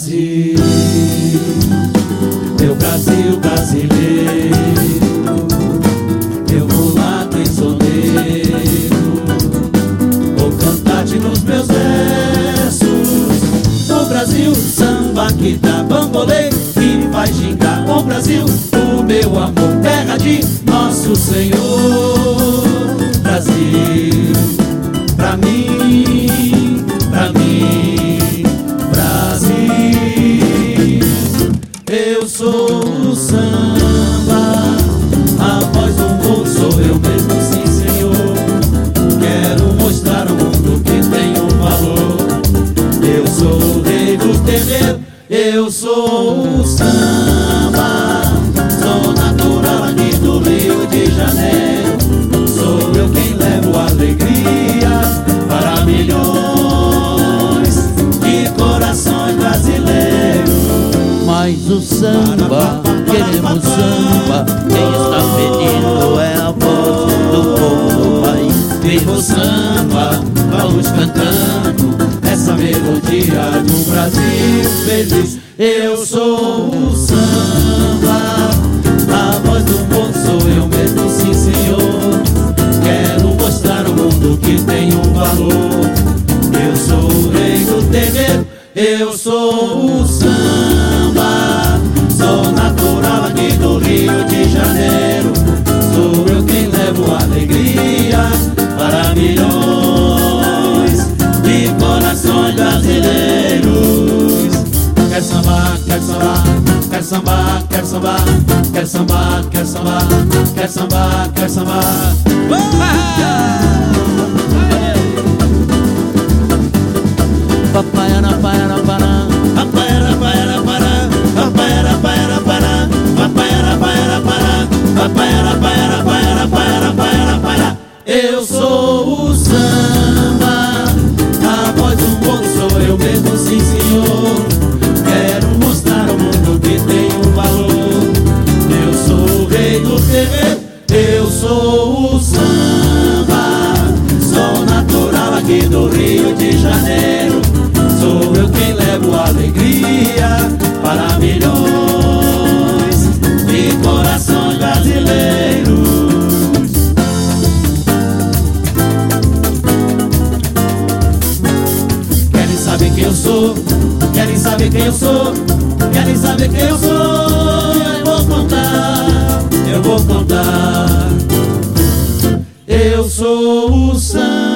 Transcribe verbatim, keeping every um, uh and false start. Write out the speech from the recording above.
Brasil, meu Brasil brasileiro, meu mulato insoneiro, vou cantar-te nos meus versos. O Brasil, samba que dá bambolê, que faz gingar. O Brasil, o meu amor, terra de nosso Senhor. Brasil, pra mim, pra mim, Brasil. Eu sou o samba, a voz do povo sou eu mesmo, sim senhor. Quero mostrar ao mundo que tem um valor. Eu sou o rei do terreiro, eu sou o samba. Sou natural aqui do Rio de Janeiro. Sou eu quem levo alegria para milhões de corações brasileiros. Mas o samba, queremos samba, quem está pedindo é a voz do povo do país. Viva o samba, vamos cantando essa melodia de um Brasil feliz. Eu sou o samba, a voz do povo sou eu mesmo, sim senhor. Quero mostrar ao mundo que tem um valor. Eu sou o rei do terreiro, eu sou o samba. Sou natural aqui do Rio de Janeiro. Sou eu quem levo alegria para milhões de corações brasileiros. Quer sambar, quer sambar, quer sambar, quer sambar, quer sambar, quer sambar, quer sambar, quer sambar. Papaiana, paiana, pará, Papaiana, paiana, pará, papaiana, paiana, pará, papaiana, paiana, pará, papaiana, paiana, paiana, paiana, paiana, pará. Eu sou o samba, a voz do povo sou eu mesmo, sim senhor. Quero mostrar ao mundo que tem um valor. Eu sou o rei do terreiro, eu sou o samba. Sou natural aqui do Rio de Janeiro. Sou eu quem levo alegria para milhões de corações brasileiros. Querem saber quem eu sou? Querem saber quem eu sou? Querem saber quem eu sou? Eu vou contar, eu vou contar. Eu sou o samba.